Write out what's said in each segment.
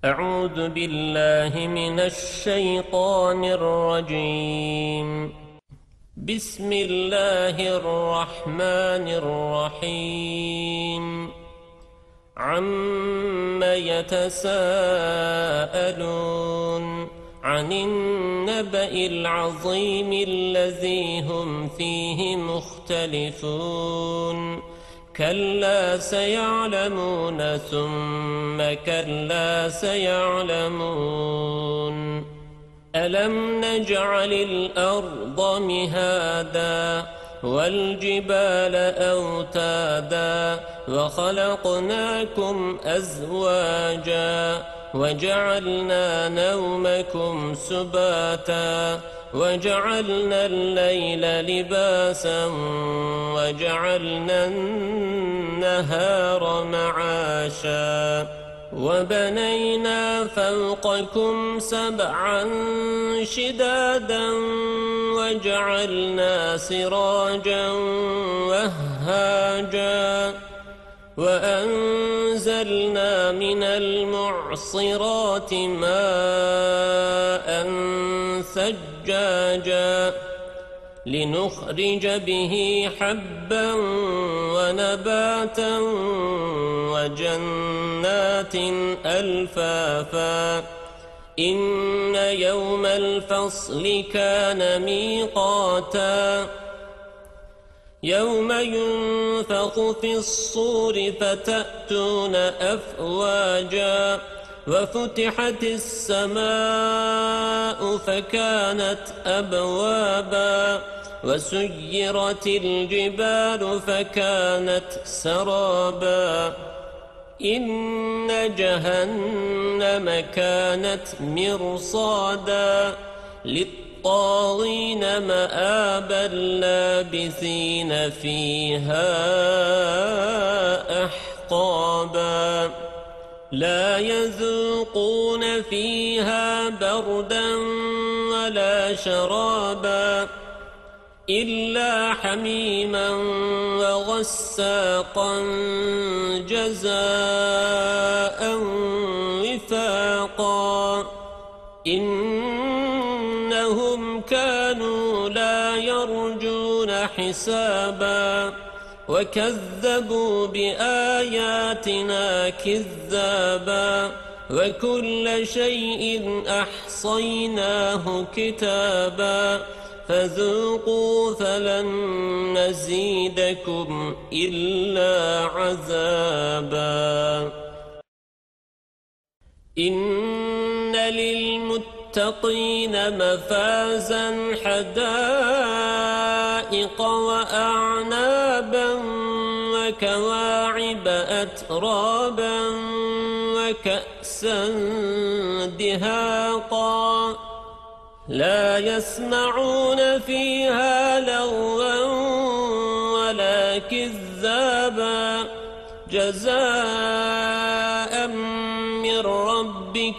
أعوذ بالله من الشيطان الرجيم. بسم الله الرحمن الرحيم. عَمَّ يتساءلون عن النبأ العظيم الذي هم فيه مختلفون كلا سيعلمون ثم كلا سيعلمون ألم نجعل الأرض مهادا والجبال أوتادا وخلقناكم أزواجا وجعلنا نومكم سباتا وجعلنا الليل لباسا وجعلنا النهار معاشا وبنينا فوقكم سبعا شدادا وجعلنا سراجا وهاجا وأنزلنا من المعصرات ماء ثجاجا لنخرج به حبا ونباتا وجنات ألفافا إن يوم الفصل كان ميقاتا يوم ينفخ في الصور فتأتون أفواجا وفتحت السماء فكانت أبوابا وسيرت الجبال فكانت سرابا إن جهنم كانت مرصادا للطاغين مآبا لابثين فيها أحقابا لا يذوقون فيها بردا ولا شرابا إلا حميما وغساقا جزاء وفاقا إنهم كانوا لا يرجون حسابا وكذبوا بآياتنا كذابا وكل شيء أحصيناه كتابا فذوقوا فلن نزيدكم إلا عذابا إن للمتقين مفازا حدائق وأعنابا وكواعب أترابا وكأسا دهاقا لا يسمعون فيها لغوا ولا كذابا جزاء من ربك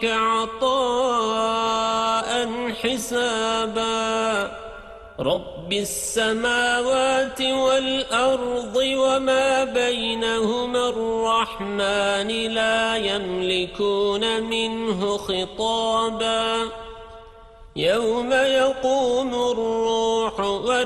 عطاء حسابا رب السماوات والأرض وما بينهما الرحمن لا يملكون منه خطابا يوم يقوم الروح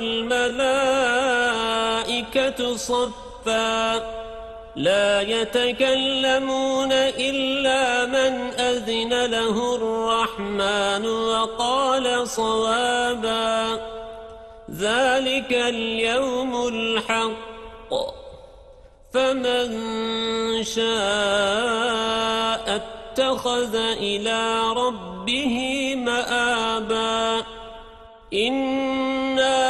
والملائكة صفا لا يتكلمون إلا من أذن له الرحمن وقال صوابا ذلك اليوم الحق فمن شاء اتخذ إلى ربه مآبا إنا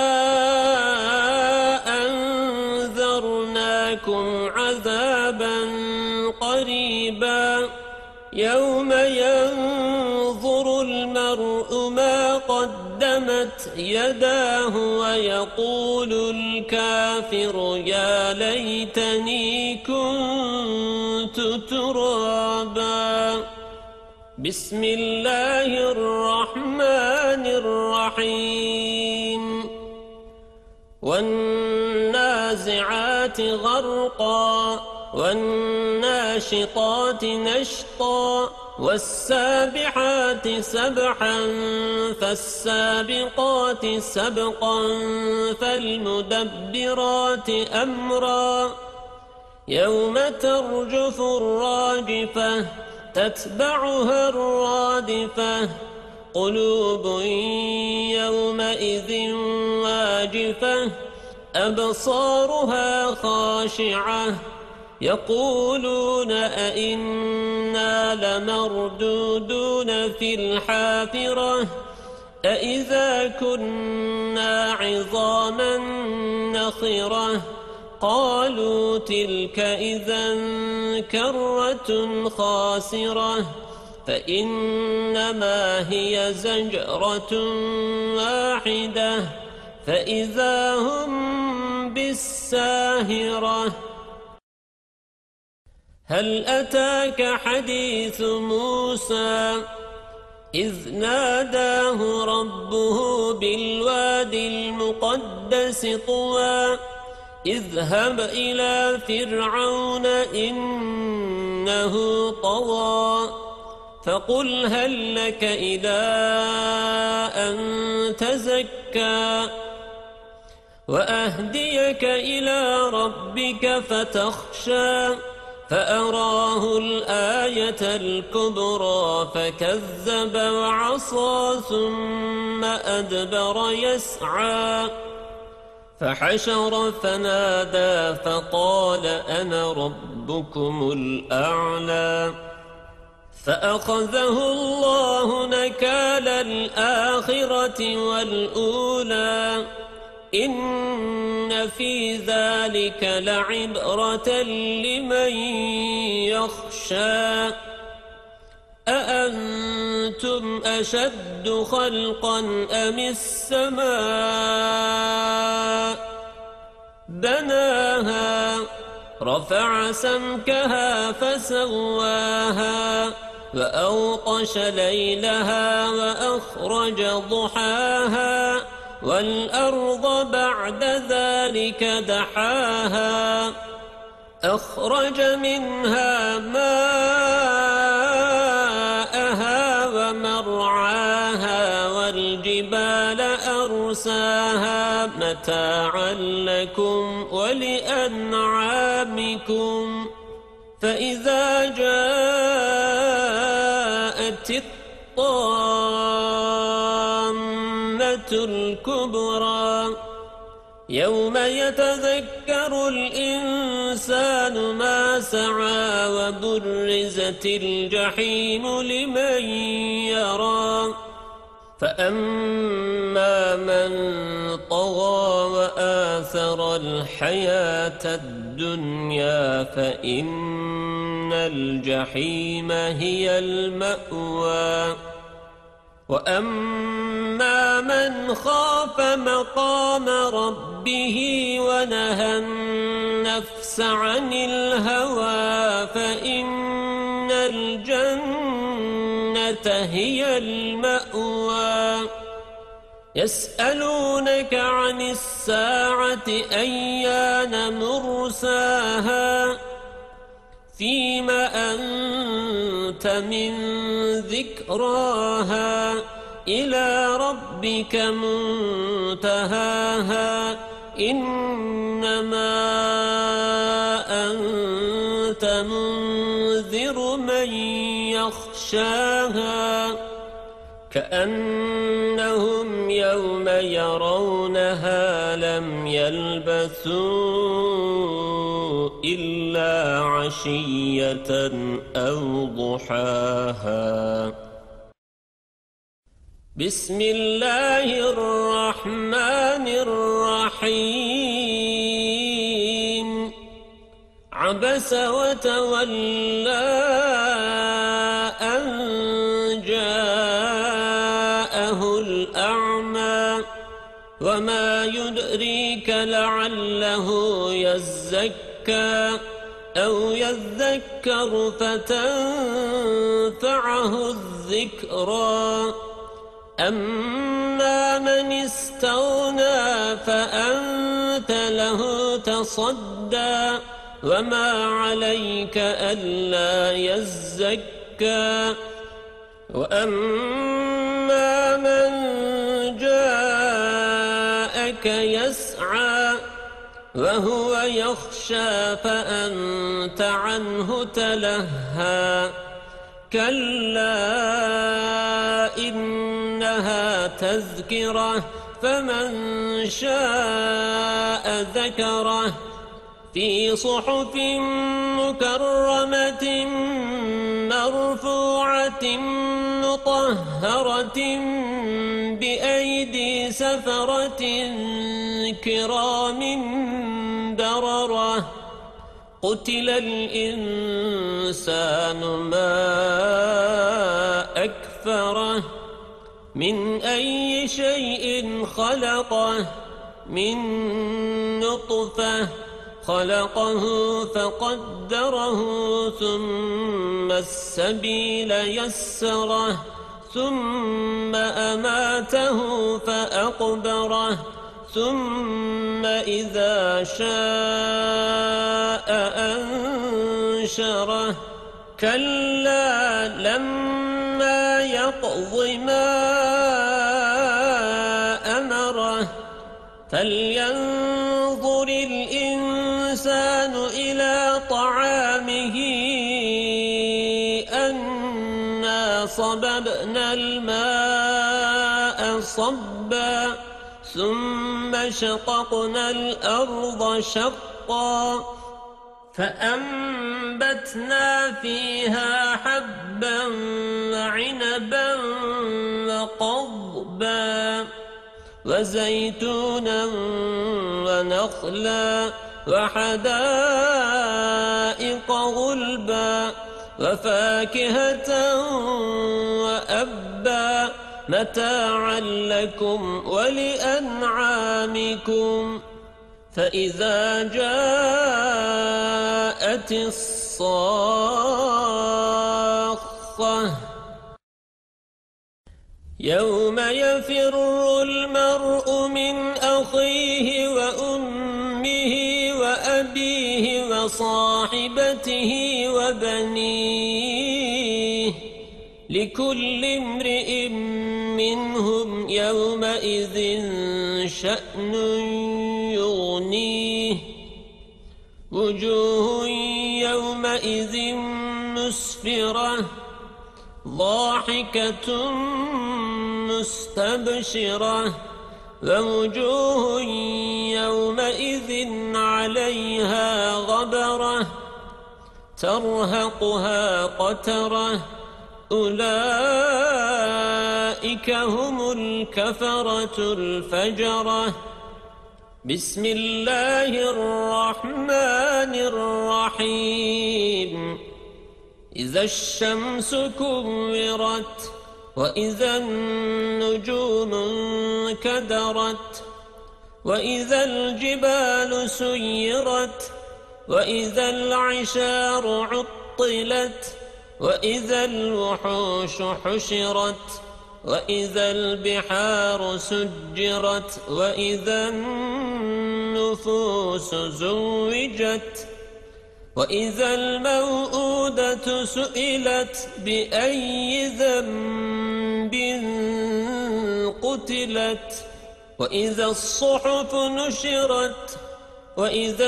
أنذرناكم عذابا قريبا يوم ينظر المرء ما قدمت يداه ويقول الكافر يا ليتني كنت ترابا بسم الله الرحمن الرحيم والنازعات غرقا والناشطات نشطا والسابحات سبحا فالسابقات سبقا فالمدبرات أمرا يوم ترجف الراجفة تتبعها الرادفة قلوب يومئذ واجفة أبصارها خاشعة يقولون أئنا لمردودون في الحافرة أئذا كنا عظاما نخرة قالوا تلك إذا كرة خاسرة فإنما هي زجرة واحدة فإذا هم بالساهرة هل أتاك حديث موسى إذ ناداه ربه بالوادي المقدس طوى اذهب إلى فرعون إنه طغى فقل هل لك إلى أن تزكى وأهديك إلى ربك فتخشى فأراه الآية الكبرى فكذب وعصى ثم أدبر يسعى فحشر فنادى فقال أنا ربكم الأعلى فأخذه الله نكال الآخرة والأولى إن في ذلك لعبرة لمن يخشى أأنتم أشد خلقا أم السماء بناها رفع سمكها فسواها وأوطش ليلها وأخرج ضحاها والأرض بعد ذلك دحاها أخرج منها ماءها ومرعاها والجبال أرساها متاعا لكم ولأنعامكم فإذا جاءت الطامة الكبرى يوم يتذكر الإنسان ما سعى وبرزت الجحيم لمن يرى فأما من طغى وآثر الحياة الدنيا فإن الجحيم هي المأوى وأما من خاف مقام ربه ونهى النفس عن الهوى فإن الجنة هي المأوى يسألونك عن الساعة أيان مرساها فيما أنت من ذكراها إلى ربك منتهاها إنما أنت منذر من يخشاها كأنهم يوم يرونها لم يلبثوا إلا عشية أو ضحاها بسم الله الرحمن الرحيم عبس وتولى أن جاءه الأعمى وما يدريك لعله يزكى أو يذكر فتنفعه الذكرى أما من استغنى فأنت له تصدى وما عليك ألا يزكى وأما من جاءك يسعى وهو يخشى فأنت عنه تلهى كلا إنها تذكرة فمن شاء ذكره في صحف مكرمة مرفوعة مطهرة بأيدي سفرة كرام بررة قتل الإنسان ما أكفره من أي شيء خلقه من نطفة خلقه فقدره ثم السبيل يسره ثم أماته فأقبره ثم إذا شاء أنشره كلا لما يقض ما أمره فلينظر الإنسان إلى طعامه أنا صببنا الماء صبا ثم شققنا الأرض شقا فأنبتنا فيها حبا وعنبا وقضبا وزيتونا ونخلا وحدائق غلبا وفاكهة وأبا متاعا لكم ولأنعامكم فإذا جاءت الصاخة يوم يفر المرء من أخيه وأمه وأبيه وصاحبته وبنيه لكل امرئ منهم يومئذ شأن يغنيه وجوه يومئذ مسفرة ضاحكة مستبشرة ووجوه يومئذ عليها غبرة ترهقها قترة أولئك هم الكفرة الفجرة بسم الله الرحمن الرحيم إذا الشمس كورت وإذا النجوم انكدرت وإذا الجبال سيرت وإذا العشار عطلت وإذا الوحوش حشرت وإذا البحار سجرت وإذا النفوس زوجت وإذا الموءودة سئلت بأي ذنب قتلت وإذا الصحف نشرت وإذا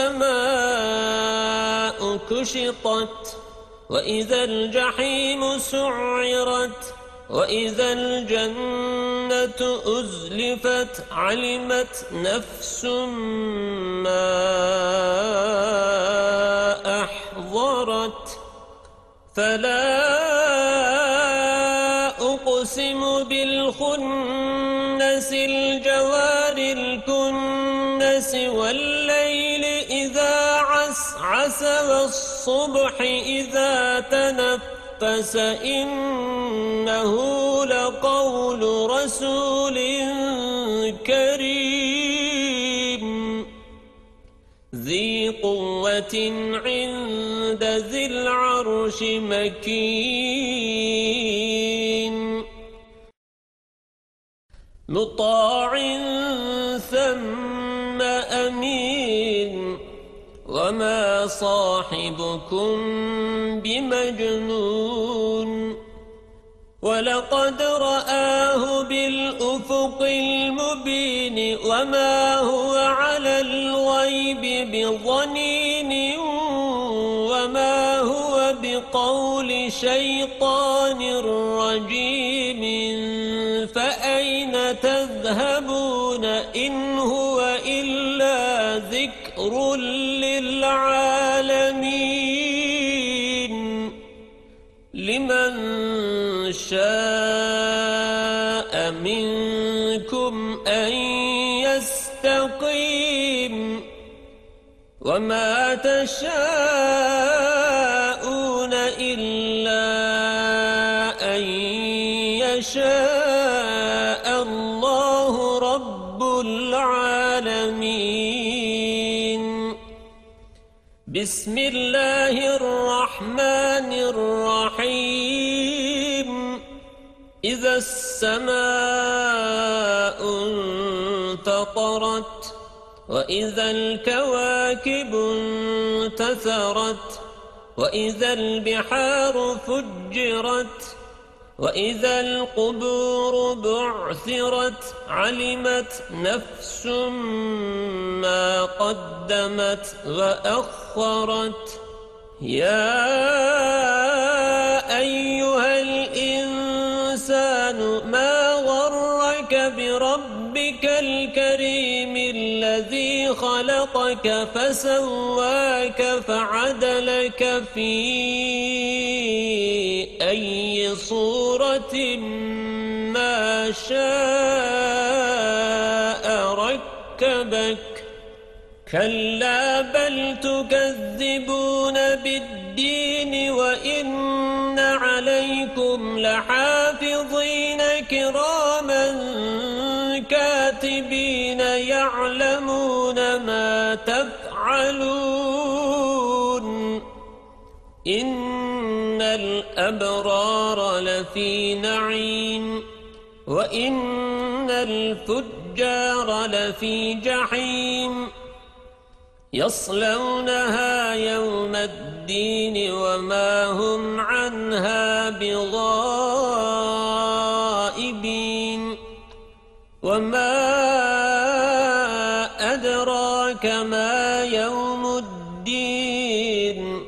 السماء كشطت وإذا الجحيم سعرت وإذا الجنة أزلفت علمت نفس ما أحضرت فلا أقسم بالخنس الجوار الكنس والليل إذا عسعس والصبح إذا تنفس إنه لقول رسول كريم ذي قوة عند ذي العرش مكين مطاع ثم أمين وما صاحبكم بمجنون ولقد رآه بالأفق المبين وما هو على الغيب بضنين وما هو بقول شيطان رجيم فأين تذهبون إن هو إلا ذكر للعالمين لمن شاء منكم أن يستقيم وما تشاءون إلا أن يشاء الله رب العالمين بسم الله الرحمن الرحيم إذا السماء انتطرت وإذا الكواكب انتثرت وإذا البحار فجرت وإذا القبور بعثرت علمت نفس ما قدمت وأخرت يا أيها الإنسان ما غرك بربك الكريم الذي خلقك فسواك فعدلك في أي صورة ما شاء ركبك كلا بل تكذبون بالدين وإن عليكم لحافظين كراما كاتبين يعلمون ما تفعلون إن الأبرار لفي نعيم وإن الفجار لفي جحيم يصلونها يوم الدين وما هم عنها بغائبين وما أدراك ما يوم الدين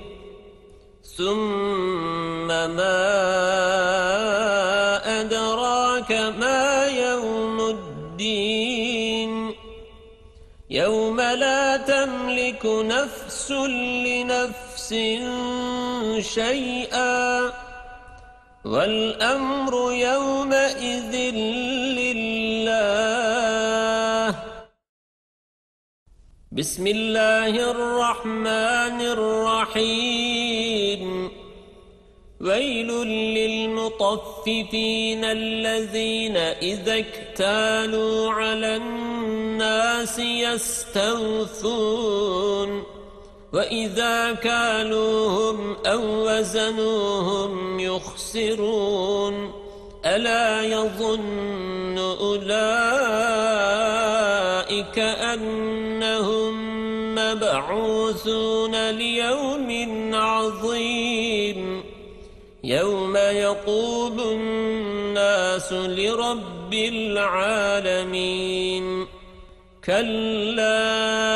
ثم ما أدراك ما يوم الدين يوم لا تملك نفس لنفس شيئا والأمر يومئذ لله بسم الله الرحمن الرحيم ويل للمطففين الذين إذا اكتالوا على الناس يستوفون وإذا كالوهم أو وزنوهم يخسرون ألا يظن أولئك أنهم مبعوثون ليوم عظيم يوم يقوم الناس لرب العالمين كلا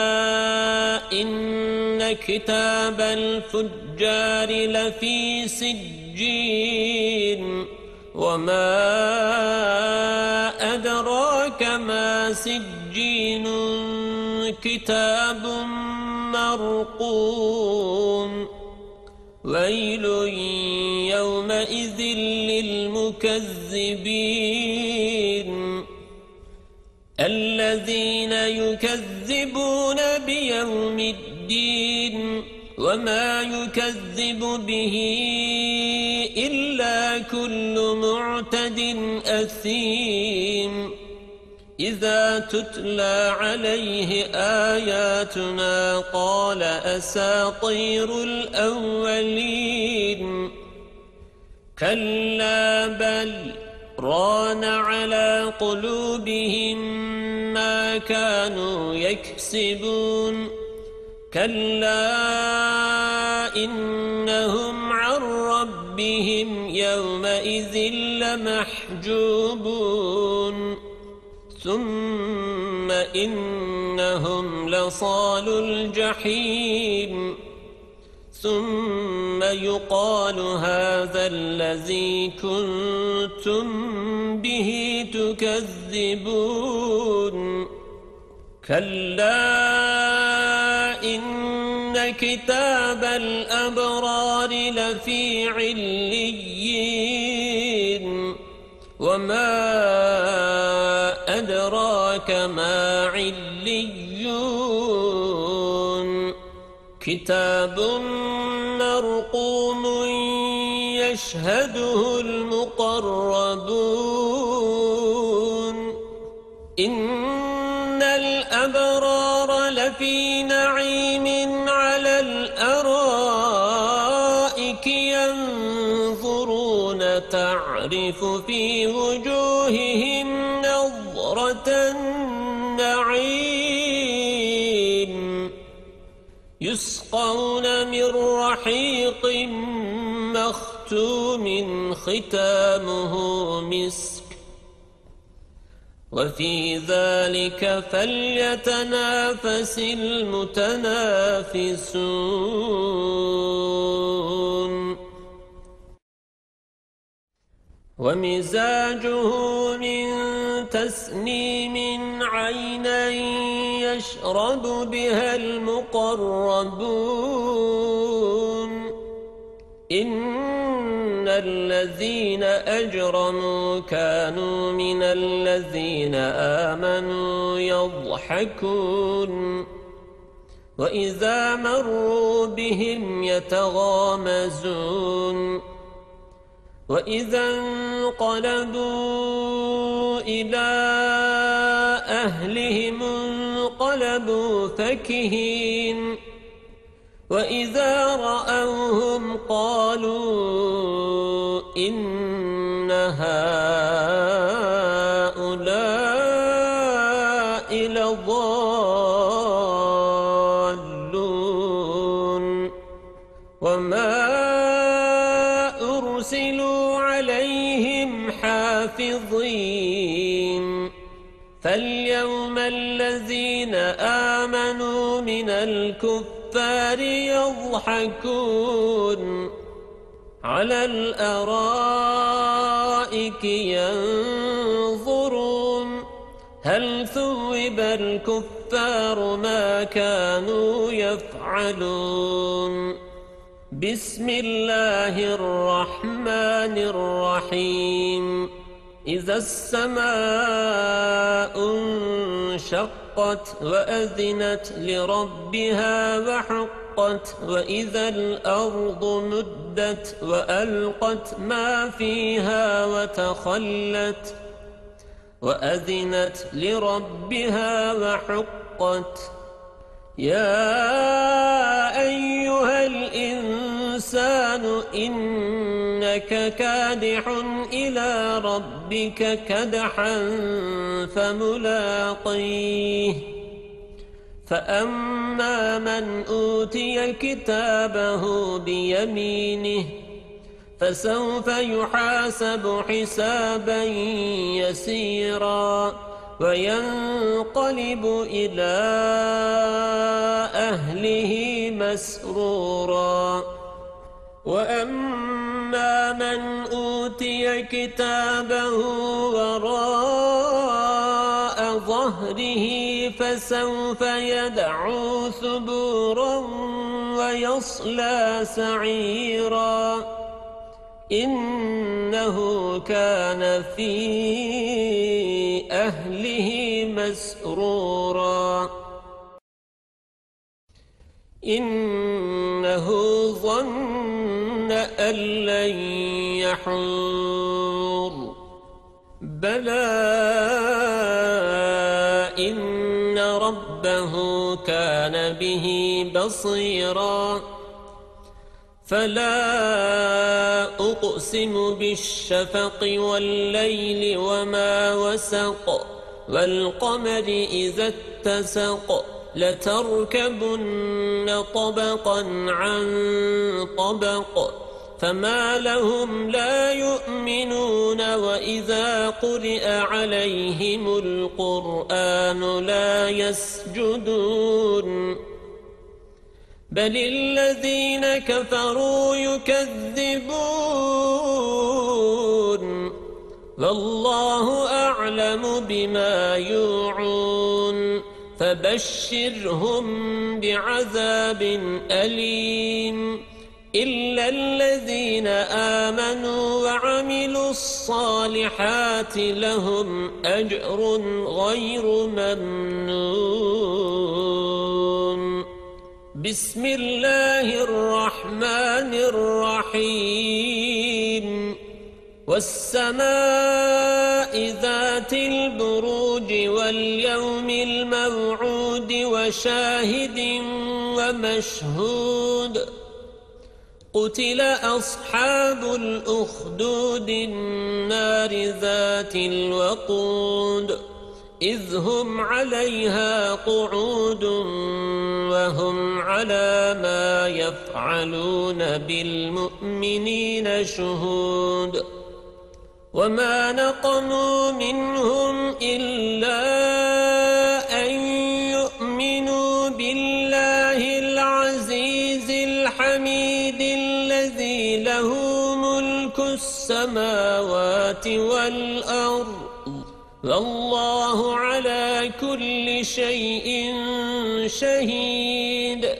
إن كتاب الفجار لفي سجين وما أدراك ما سجين كتاب مرقوم ويل يومئذ للمكذبين الذين يكذبون بيوم الدين وما يكذب به إلا كل معتد أثيم إذا تتلى عليه آياتنا قال أساطير الأولين كلا بل ران على قلوبهم ما كانوا يكسبون كلا إنهم عن ربهم ربهم يومئذ لمحجوبون ثم إنهم لصالو الجحيم ثم يقال هذا الذي كنتم به تكذبون كلا إن كتاب الأبرار لفي عليين وما أدراك ما عليون كتاب مرقوم يشهده المقربون إن الأبرار لفي نعيم على الأرائك ينظرون تعرف في وجوههم نظرة النعيم يسقون من رحيق مختوم ختامه مسك وفي ذلك فليتنافس المتنافسون ومزاجه من تسنيم عينا يشرب بها المقربون إن الذين أجرموا كانوا من الذين آمنوا يضحكون وإذا مروا بهم يتغامزون وإذا انقلبوا إلى أهلهم انقلبوا فكهين وإذا رأوهم قالوا إن هؤلاء لضالون وما أرسلوا عليهم حافظين فاليوم الذين آمنوا من الكفار يضحكون على الأرائك ينظرون هل ثوب الكفار ما كانوا يفعلون بسم الله الرحمن الرحيم إذا السماء انشقت وأذنت لربها وحقت وإذا الأرض مدت وألقت ما فيها وتخلت وأذنت لربها وحقت يا أيها الإنسان إنك كادح إلى ربك كدحا فملاقيه فأما من أوتي كتابه بيمينه فسوف يحاسب حسابا يسيرا وينقلب إلى أهله مسرورا وأما من أوتي كتابه وراء ظهره فسوف يدعو ثبورا ويصلى سعيرا إنه كان في أهله مسرورا إنه ظن أن لن يحور بلى إن ربه كان به بصيرا فلا أقسم بالشفق والليل وما وسق والقمر إذا اتسق لتركبن طبقا عن طبق فما لهم لا يؤمنون وإذا قرئ عليهم القرآن لا يسجدون بل الذين كفروا يكذبون والله أعلم بما يوعون فبشرهم بعذاب أليم إلا الذين آمنوا وعملوا الصالحات لهم أجر غير ممنون بسم الله الرحمن الرحيم والسماء ذات البروج واليوم الموعود وشاهد ومشهود قتل أصحاب الأخدود النار ذات الوقود إذ هم عليها قعود وهم على ما يفعلون بالمؤمنين شهود وما نقموا منهم إلا أن يؤمنوا بالله العزيز الحميد الذي له ملك السماوات والأرض والله على كل شيء شهيد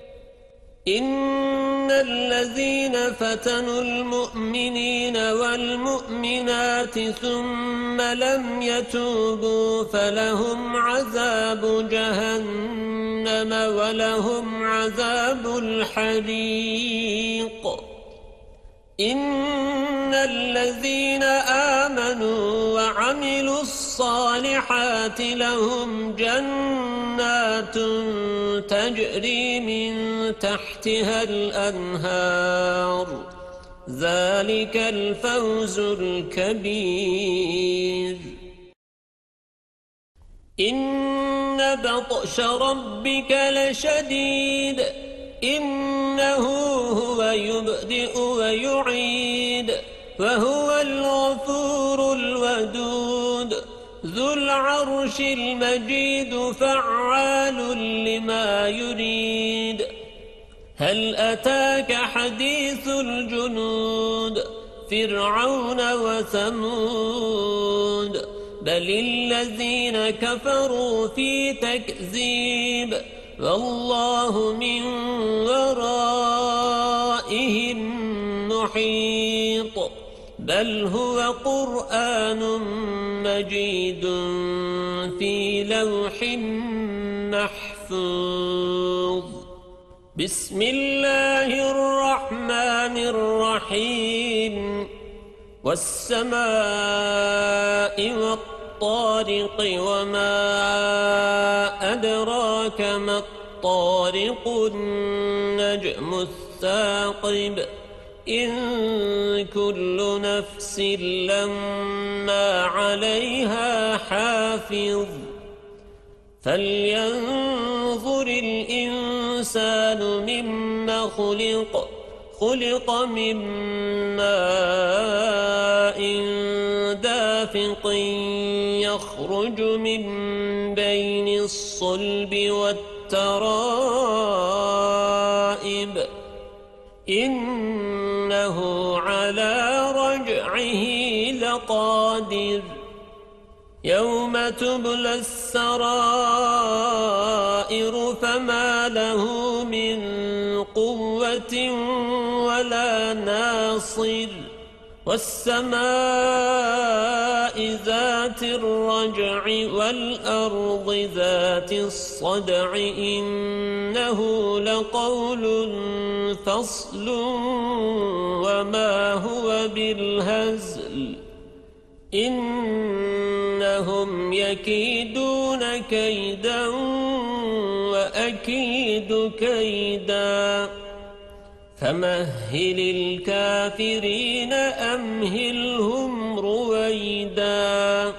إن الذين فتنوا المؤمنين والمؤمنات ثم لم يتوبوا فلهم عذاب جهنم ولهم عذاب الحريق إن الذين آمنوا وعملوا الصالحات لهم جنات تجري من تحتها الأنهار ذلك الفوز الكبير إن بطش ربك لشديد إنه هو يبدئ ويعيد وهو الغفور الودود ذو العرش المجيد فعال لما يريد هل أتاك حديث الجنود فرعون وثمود بل الذين كفروا في تكذيب والله من ورائهم محيط بل هو قرآن مجيد في لوح محفوظ بسم الله الرحمن الرحيم والسماء والطارق وما أدراك ما الطارق النجم الثاقب إن كل نفس لما عليها حافظ فلينظر الإنسان مما خلق من ماء دافق يخرج من بين الصلب والترائب إنه على رجعه لقادر يوم تبلى السرائر فما له من قوة ولا ناصر والسماء ذات الرجع والأرض ذات الصدع إنه لقول فصل وما هو بالهزل إنهم يكيدون كيدا وأكيد كيدا فمهل الكافرين أمهلهم رويدا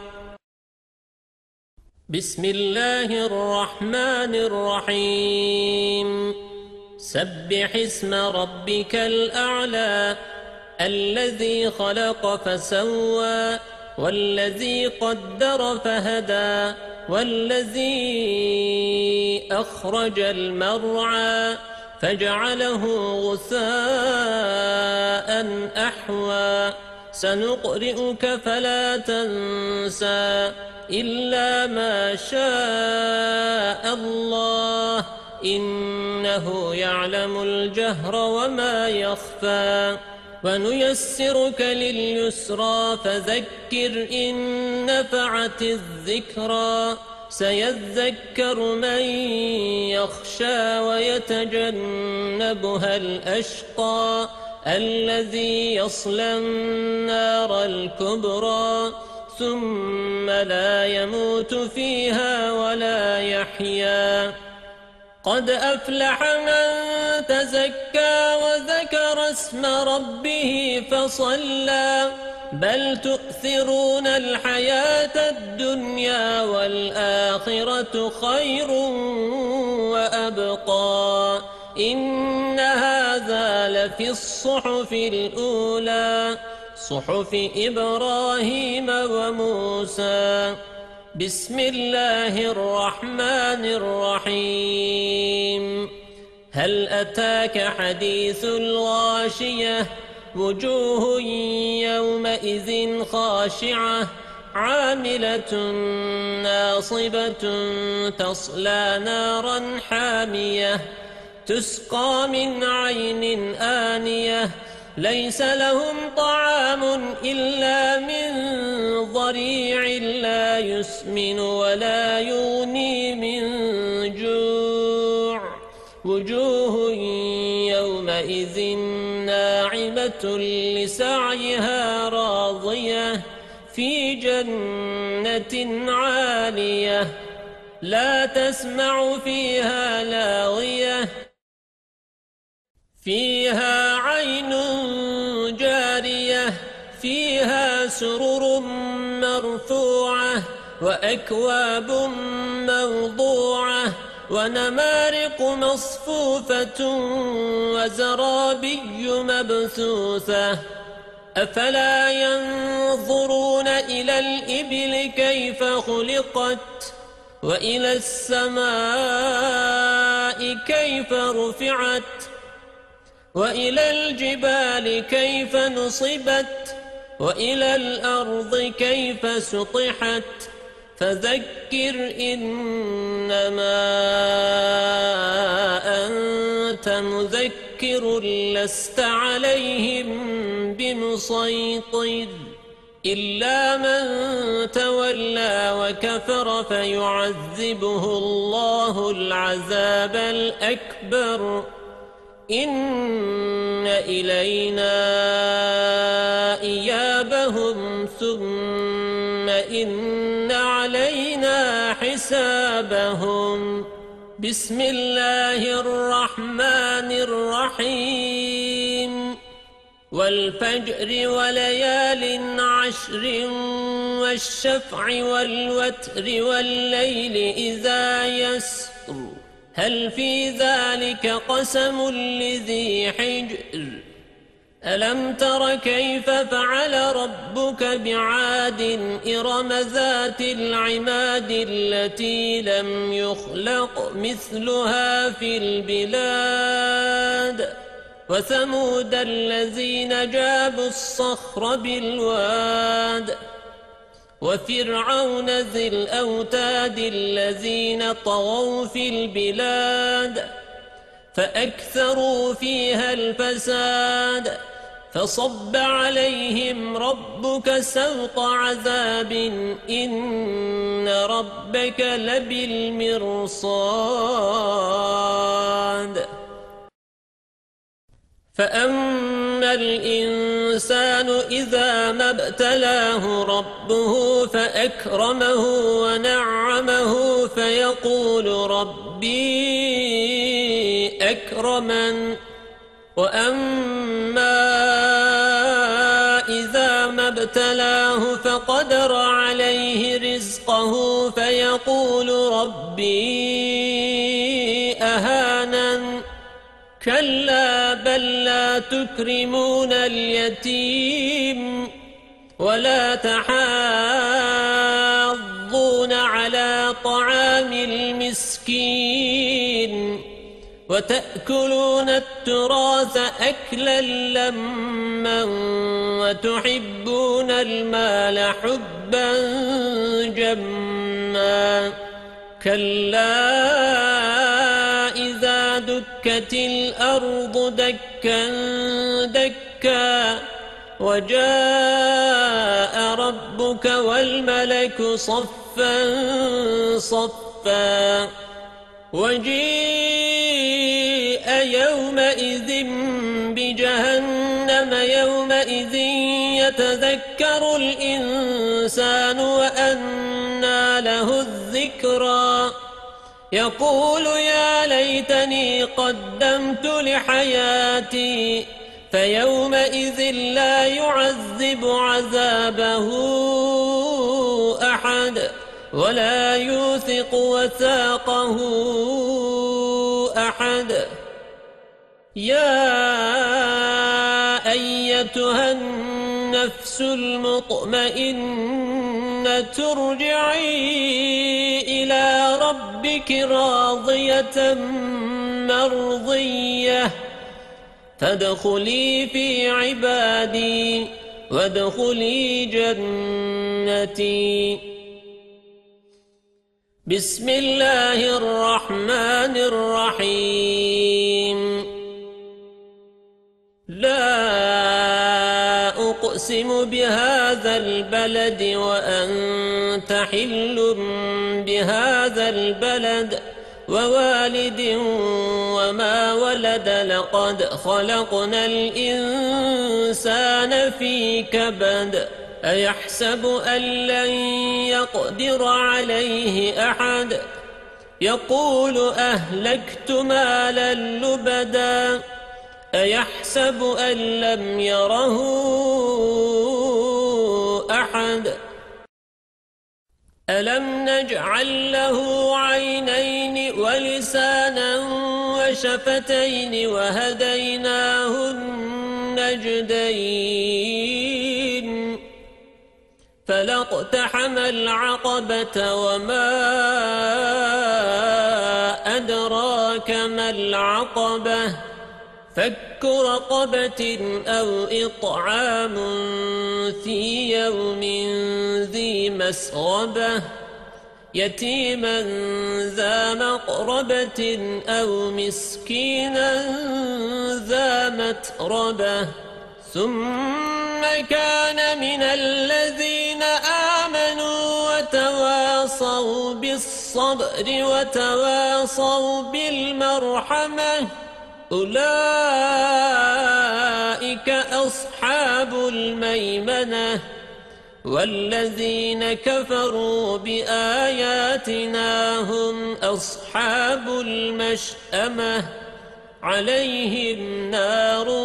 بسم الله الرحمن الرحيم سبح اسم ربك الأعلى الذي خلق فسوى والذي قدر فهدى والذي أخرج المرعى فجعله غثاء أحوى سنقرئك فلا تنسى إلا ما شاء الله إنه يعلم الجهر وما يخفى ونيسرك لليسرى فذكر إن نفعت الذكرى سيذكر من يخشى ويتجنبها الأشقى الذي يصلى النار الكبرى ثم لا يموت فيها ولا يحيا قد أفلح من تزكى وذكر اسم ربه فصلى بل تؤثرون الحياة الدنيا والآخرة خير وأبقى إن هذا لفي الصحف الأولى صحف إبراهيم وموسى بسم الله الرحمن الرحيم هل أتاك حديث الغاشية وجوه يومئذ خاشعة عاملة ناصبة تصلى نارا حامية تسقى من عين آنية ليس لهم طعام إلا من ضريع لا يسمن ولا يغني من جوع وجوه يومئذ ناعمة لسعيها راضية في جنة عالية لا تسمع فيها لاغية فيها عين جارية فيها سرر مرفوعة وأكواب موضوعة ونمارق مصفوفة وزرابي مبثوثة أفلا ينظرون إلى الإبل كيف خلقت وإلى السماء كيف رفعت وإلى الجبال كيف نصبت وإلى الأرض كيف سطحت فذكر إنما أنت مذكر لست عليهم بمسيطر إلا من تولى وكفر فيعذبه الله العذاب الأكبر إن إلينا إيابهم ثم إن علينا حسابهم بسم الله الرحمن الرحيم والفجر وليال عشر والشفع والوتر والليل إذا يسر هل في ذلك قسم لذي حجر ألم تر كيف فعل ربك بعاد إرم ذات العماد التي لم يخلق مثلها في البلاد وثمود الذين جابوا الصخر بالواد وفرعون ذي الأوتاد الذين طغوا في البلاد فأكثروا فيها الفساد فصب عليهم ربك سوط عذاب إن ربك لبالمرصاد فأما الإنسان إذا ما ابتلاه ربه فأكرمه ونعمه فيقول ربي أكرمن وأما إذا ما ابتلاه فقدر عليه رزقه فيقول ربي أهانن كلا بل لا تكرمون اليتيم ولا تحاضون على طعام المسكين وتأكلون التراث أكلا لما وتحبون المال حبا جما كلا إذا دكت الأرض دكا دكا وجاء ربك والملك صفا صفا وجيء يومئذ بجهنم يومئذ يتذكر الإنسان وأنى له الذكرى يقول يا ليتني قدمت لحياتي فيومئذ لا يعذب عذابه أحد ولا يوثق وثاقه أحد يا أيتها النفس المطمئنة ارجعي إلى ربك راضية مرضية فادخلي في عبادي وادخلي جنتي بسم الله الرحمن الرحيم لا أقسم بهذا البلد وأنت حل بهذا البلد ووالد وما ولد لقد خلقنا الإنسان في كبد أيحسب أن لن يقدر عليه أحد يقول أهلكت مالا لبدا أيحسب أن لم يره أحد ألم نجعل له عينين ولسانا وشفتين وهديناه النجدين فلاقتحم العقبة وما أدراك ما العقبة فك رقبة أو إطعام في يوم ذي مسغبة يتيما ذا مقربة أو مسكينا ذا متربة ثم كان من الذين آمنوا وتواصوا بالصبر وتواصوا بالمرحمة أولئك أصحاب الميمنة والذين كفروا بآياتنا هم أصحاب المشأمة عليهم نار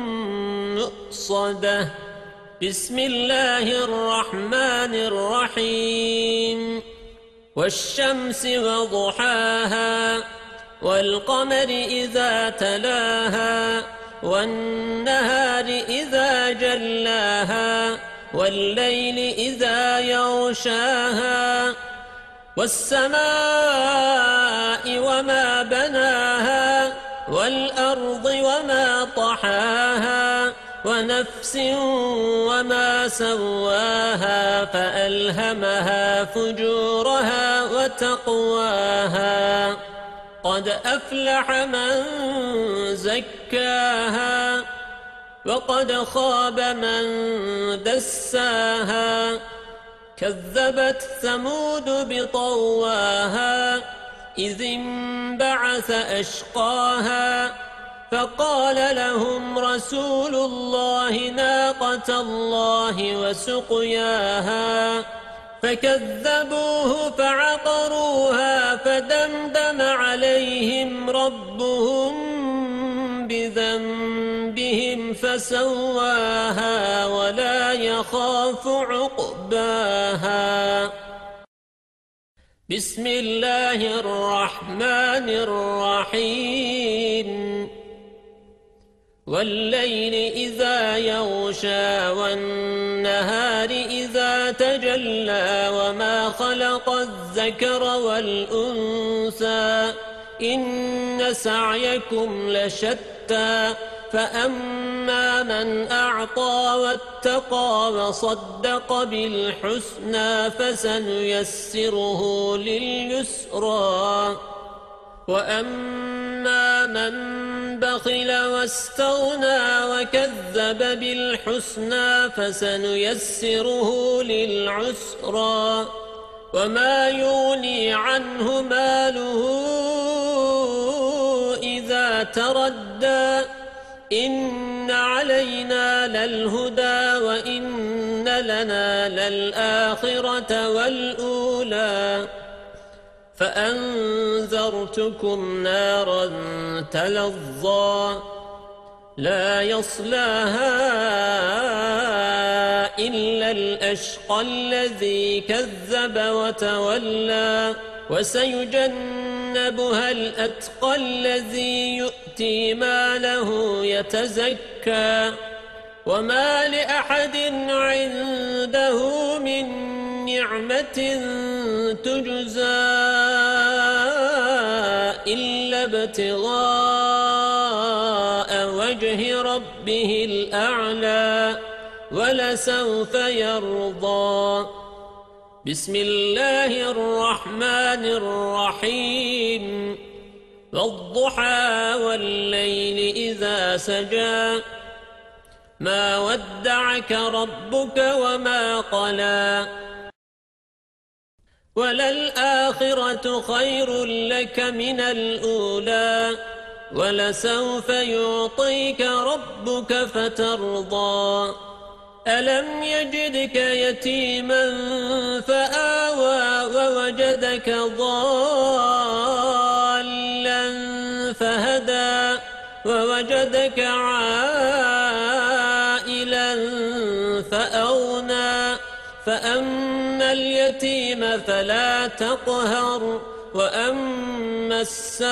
مؤصدة بسم الله الرحمن الرحيم والشمس وضحاها والقمر إذا تلاها والنهار إذا جلاها والليل إذا يغشاها والسماء وما بناها والأرض وما طحاها ونفس وما سواها فألهمها فجورها وتقواها قد أفلح من زكاها وقد خاب من دساها كذبت ثمود بطواها إذ انبعث أشقاها فقال لهم رسول الله ناقة الله وسقياها فكذبوه فعقروها فدمدم عليهم ربهم بذنبهم فسواها ولا يخاف عقباها بسم الله الرحمن الرحيم والليل إذا يغشى والنهار إذا تجلى وما خلق الذكر والأنثى إن سعيكم لشتى فأما من أعطى واتقى وصدق بالحسنى فسنيسره لليسرى وأما من بخل واستغنى وكذب بالحسنى فسنيسره للعسرى وما يغني عنه ماله إذا تردى إن علينا للهدى وإن لنا للآخرة والأولى فأنذرتكم نارا تلظى لا يصلاها إلا الأشقى الذي كذب وتولى وسيجنبها الأتقى الذي يؤتي ماله يتزكى وما لأحد عنده من نعمة تجزى إلا ابتغاء وجه ربه الأعلى ولسوف يرضى بسم الله الرحمن الرحيم والضحى والليل إذا سجى ما ودعك ربك وما قلى وللآخرة خير لك من الأولى ولسوف يعطيك ربك فترضى ألم يجدك يتيما فآوى ووجدك ضالا فهدى ووجدك عائلا فأغنى فأما اليتيم فلا تقهر وأما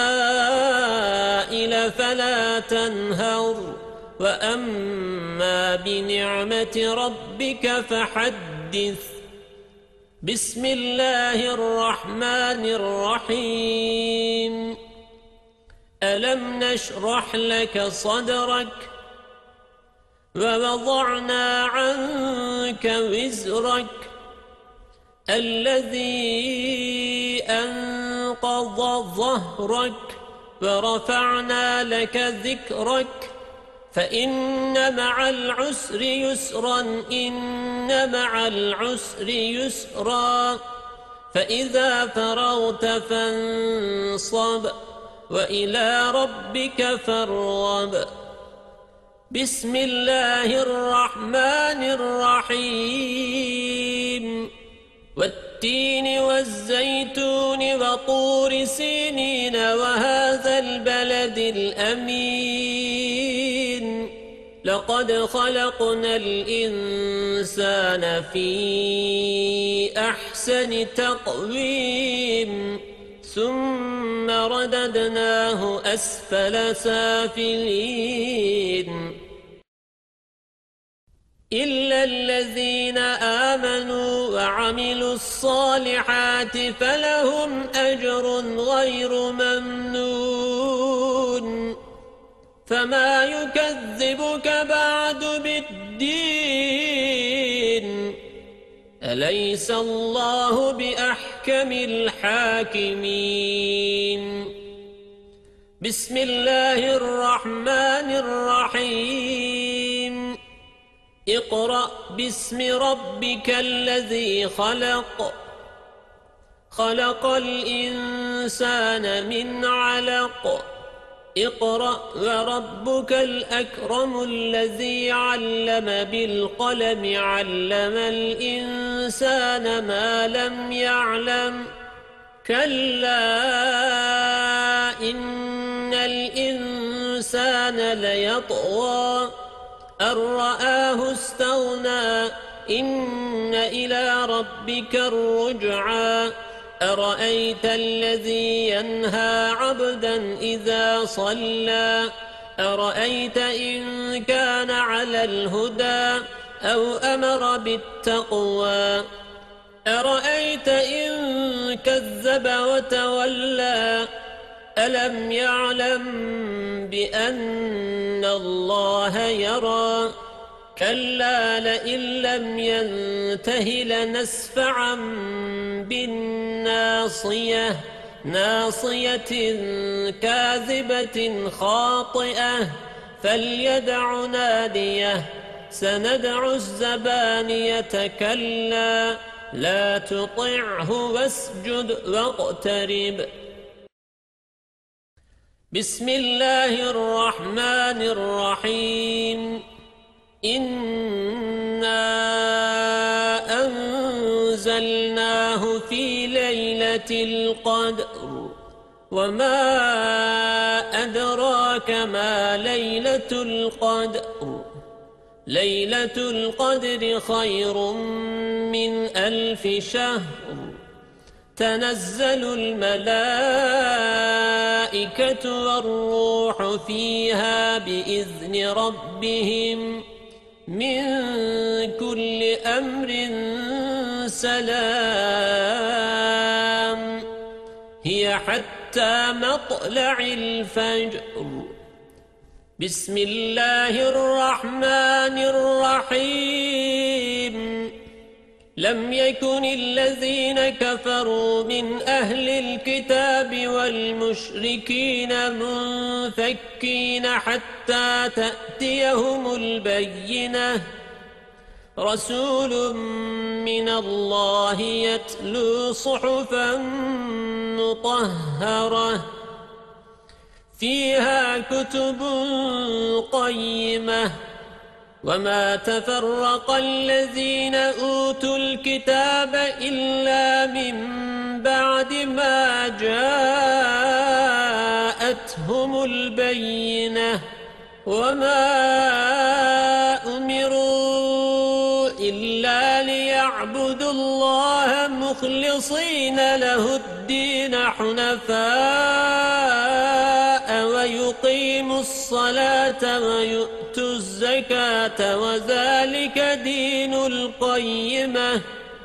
السائل فلا تنهر وأما بنعمة ربك فحدث بسم الله الرحمن الرحيم ألم نشرح لك صدرك ووضعنا عنك وزرك الذي أنقض ظهرك ورفعنا لك ذكرك فإن مع العسر يسرا إن مع العسر يسرا فإذا فرغت فانصب وإلى ربك فارغب بسم الله الرحمن الرحيم والتين والزيتون وطور سينين وهذا البلد الأمين لقد خلقنا الإنسان في أحسن تقويم ثم رددناه أسفل سافلين إلا الذين آمنوا وعملوا الصالحات فلهم أجر غير ممنون فما يكذبك بعد بالدين أليس الله بأحكم الحاكمين بسم الله الرحمن الرحيم اقرأ باسم ربك الذي خلق خلق الإنسان من علق اقرأ وربك الأكرم الذي علم بالقلم علم الإنسان ما لم يعلم كلا إن الإنسان ليطغى أن رآه استغنى إن إلى ربك الرجعى أرأيت الذي ينهى عبدا إذا صلى أرأيت إن كان على الهدى أو أمر بالتقوى أرأيت إن كذب وتولى ألم يعلم بأن الله يرى كلا لئن لم ينته لنسفعا بالناصية ناصية كاذبة خاطئة فليدع ناديه سندع الزبانية كلا لا تطعه واسجد واقترب بسم الله الرحمن الرحيم إنا أنزلناه في ليلة القدر وما أدراك ما ليلة القدر ليلة القدر خير من 1000 شهر تنزل الملائكة والروح فيها بإذن ربهم من كل أمر سلام هي حتى مطلع الفجر بسم الله الرحمن الرحيم لم يكن الذين كفروا من أهل الكتاب والمشركين منفكين حتى تأتيهم البينة رسول من الله يتلو صحفا مطهرة فيها كتب قيمة وما تفرق الذين أوتوا الكتاب إلا من بعد ما جاءتهم البينة وما أمروا إلا ليعبدوا الله مخلصين له الدين حنفاء ويقيموا الصلاة ويؤتوا الزكاة وذلك دين القيمة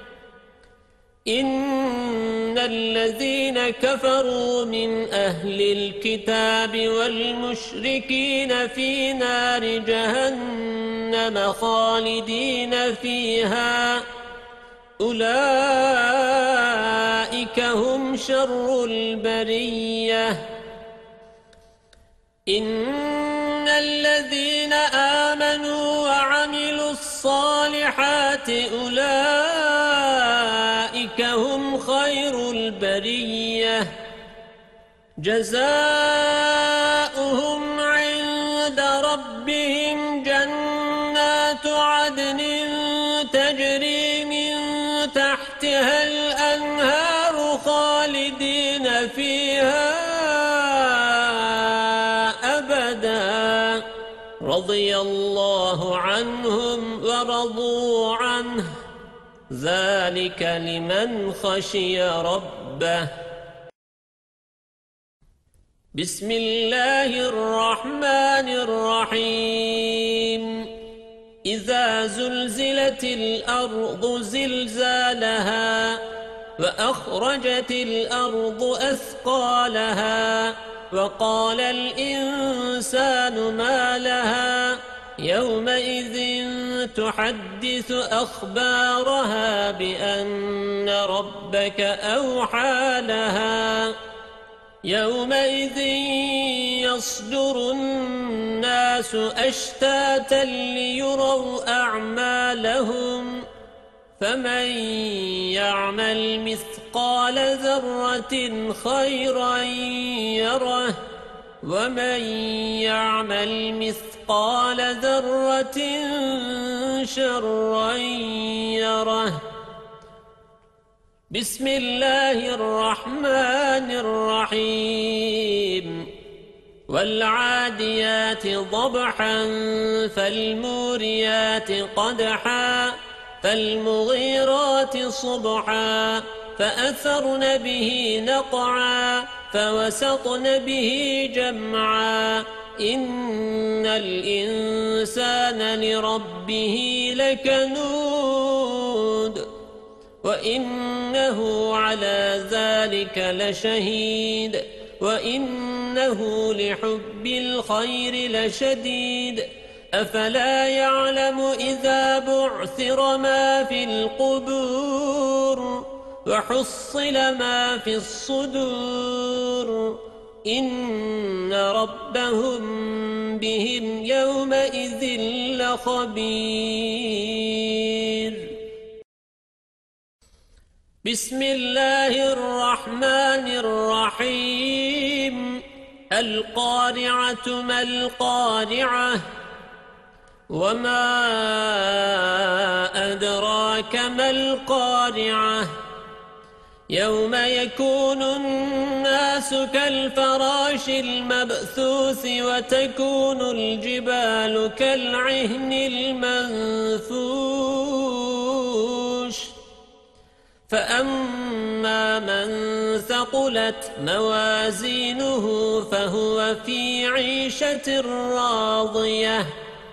إن الذين كفروا من أهل الكتاب والمشركين في نار جهنم خالدين فيها أولئك هم شر البرية إن الذين آمنوا وعملوا الصالحات أولئك هم خير البرية جزاؤهم عند ربهم جنات عدن تجري من تحتها الأنهار خالدين فيها أبدا رضي الله عنهم ورضوا عنه ذلك لمن خشي ربه بسم الله الرحمن الرحيم إذا زلزلت الأرض زلزالها وأخرجت الأرض أثقالها وقال الإنسان ما لها يومئذ تحدث أخبارها بأن ربك أوحى لها يومئذ يصدر الناس أشتاتا ليروا أعمالهم فمن يعمل مثقال ذرة خيرا يره ومن يعمل مثقال ذرة شرا يره بسم الله الرحمن الرحيم والعاديات ضبحا فالموريات قدحا فالمغيرات صبحا فأثرن به نقعا فوسطن به جمعا إن الإنسان لربه لكنود وإنه على ذلك لشهيد وإنه لحب الخير لشديد أفلا يعلم إذا بعثر ما في القبور وحصل ما في الصدور إن ربهم بهم يومئذ لخبير بسم الله الرحمن الرحيم القارعة ما القارعة وما أدراك ما القارعة يوم يكون الناس كالفراش المبثوث وتكون الجبال كالعهن المنفوش فأما من ثقلت موازينه فهو في عيشة راضية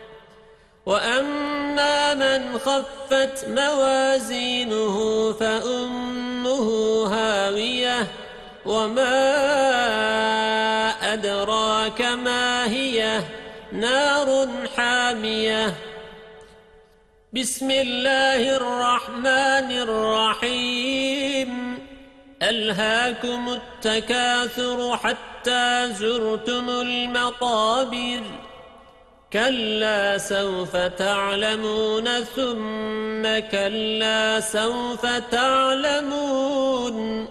وأما من خفت موازينه فأمه هاوية وما أدراك ما هي نار حامية بسم الله الرحمن الرحيم ألهاكم التكاثر حتى زرتم المقابر كلا سوف تعلمون ثم كلا سوف تعلمون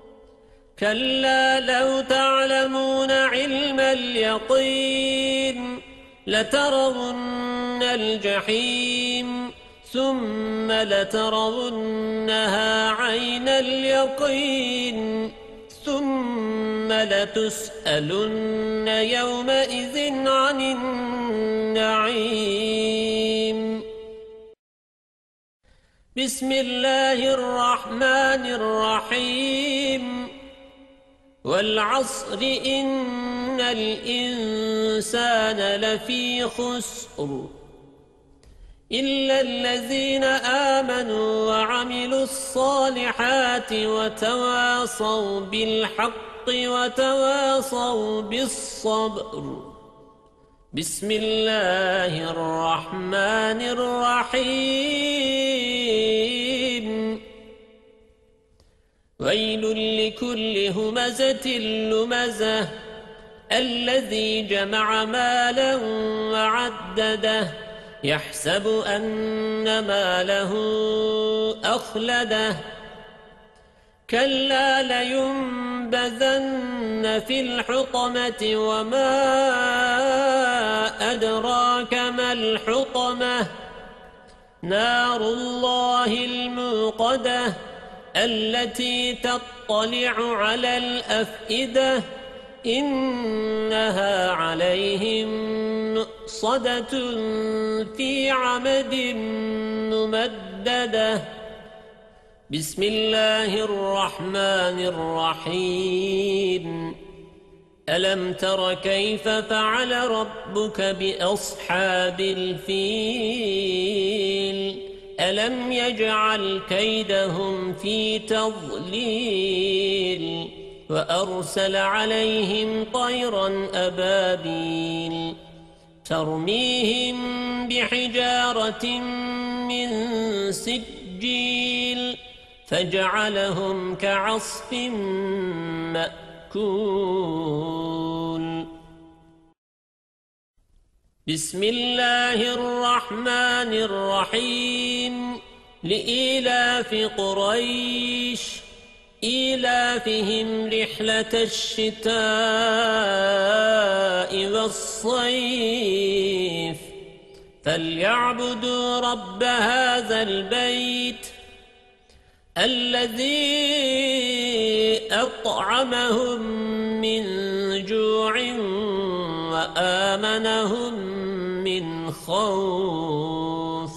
كلا لو تعلمون علم اليقين لترون الجحيم ثم لترونها عين اليقين ثم لتسألن يومئذ عن النعيم بسم الله الرحمن الرحيم والعصر إن الإنسان لفي خسر إلا الذين آمنوا وعملوا الصالحات وتواصوا بالحق وتواصوا بالصبر بسم الله الرحمن الرحيم ويل لكل همزة لمزة الذي جمع مالا وعدده يحسب أن ماله أخلده كلا لينبذن في الحطمة وما أدراك ما الحطمة نار الله الموقدة التي تطلع على الأفئدة إنها عليهم مؤصدة في عمد ممددة بسم الله الرحمن الرحيم ألم تر كيف فعل ربك بأصحاب الفيل ألم يجعل كيدهم في تضليل وأرسل عليهم طيرا أبابيل ترميهم بحجارة من سجيل فجعلهم كعصف مأكول بسم الله الرحمن الرحيم لإيلاف قريش إيلافهم رحلة الشتاء والصيف فليعبدوا رب هذا البيت الذي أطعمهم من جوع وآمنهم من خوف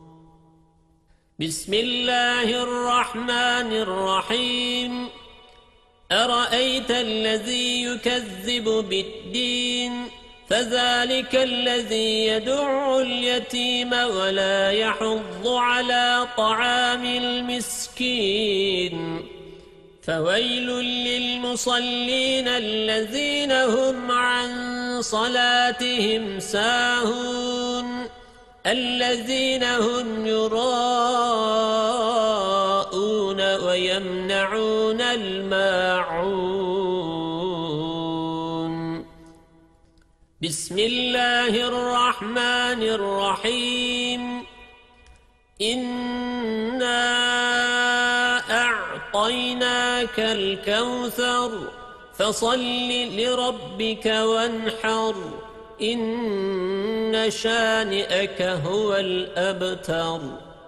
بسم الله الرحمن الرحيم أرأيت الذي يكذب بالدين فذلك الذي يدع اليتيم ولا يحض على طعام المسكين فويل للمصلين الذين هم عن صلاتهم ساهون الذين هم يراءون ويمنعون الماعون بسم الله الرحمن الرحيم إنا أعطيناك الكوثر فصل لربك وانحر إن شانئك هو الأبتر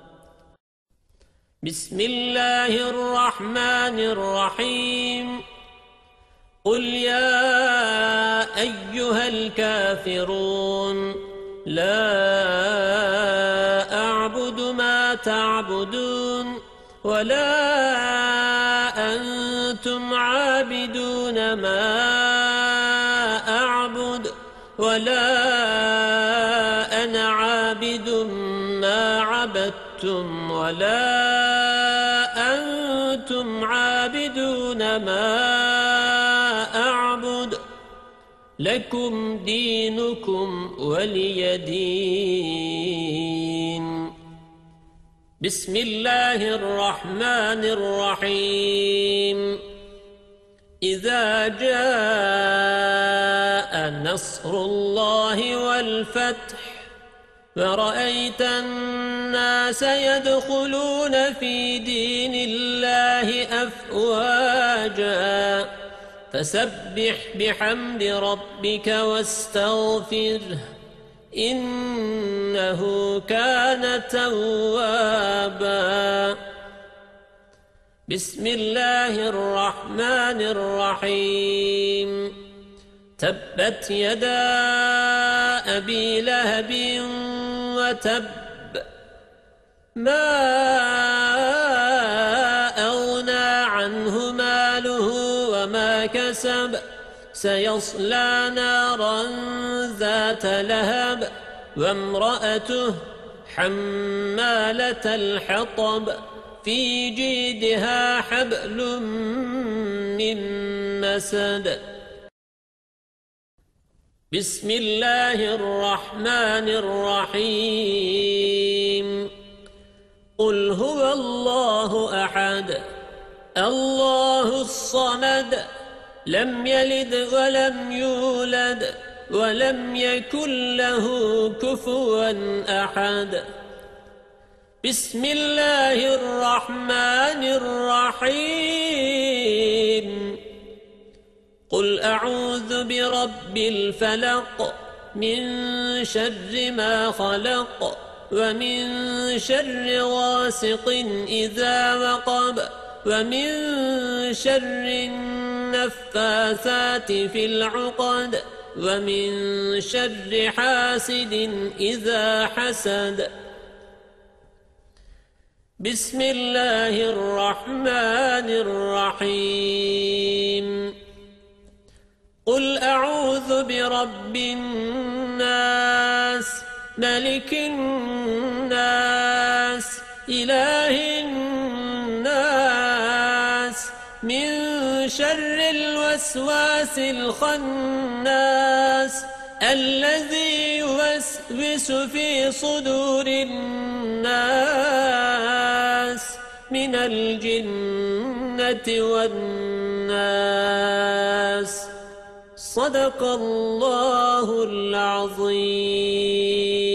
بسم الله الرحمن الرحيم قل يا أيها الكافرون لا أعبد ما تعبدون ولا أنتم عابدون ما أعبد ولا أنا عابد ما عبدتم ولا أنتم عابدون ما أعبد لكم دينكم ولي دين بسم الله الرحمن الرحيم إذا جاء نصر الله والفتح ورأيت الناس يدخلون في دين الله أفواجا فسبح بحمد ربك واستغفره إنه كان توابا بسم الله الرحمن الرحيم تبت يدا أبي لهب وتب ما أغنى عنه ماله وما كسب سيصلى نارا ذات لهب وامرأته حمالة الحطب في جيدها حبل من مسد بسم الله الرحمن الرحيم قل هو الله أحد الله الصمد لم يلد ولم يولد ولم يكن له كفوا أحد بسم الله الرحمن الرحيم قل أعوذ برب الفلق من شر ما خلق ومن شر غاسق إذا وقب ومن شر النفاثات في العقد ومن شر حاسد إذا حسد بسم الله الرحمن الرحيم قل أعوذ برب الناس ملك الناس إله الناس من شر الوسواس الخناس الذي يوسوس في صدور الناس من الجنة والناس صدق الله العظيم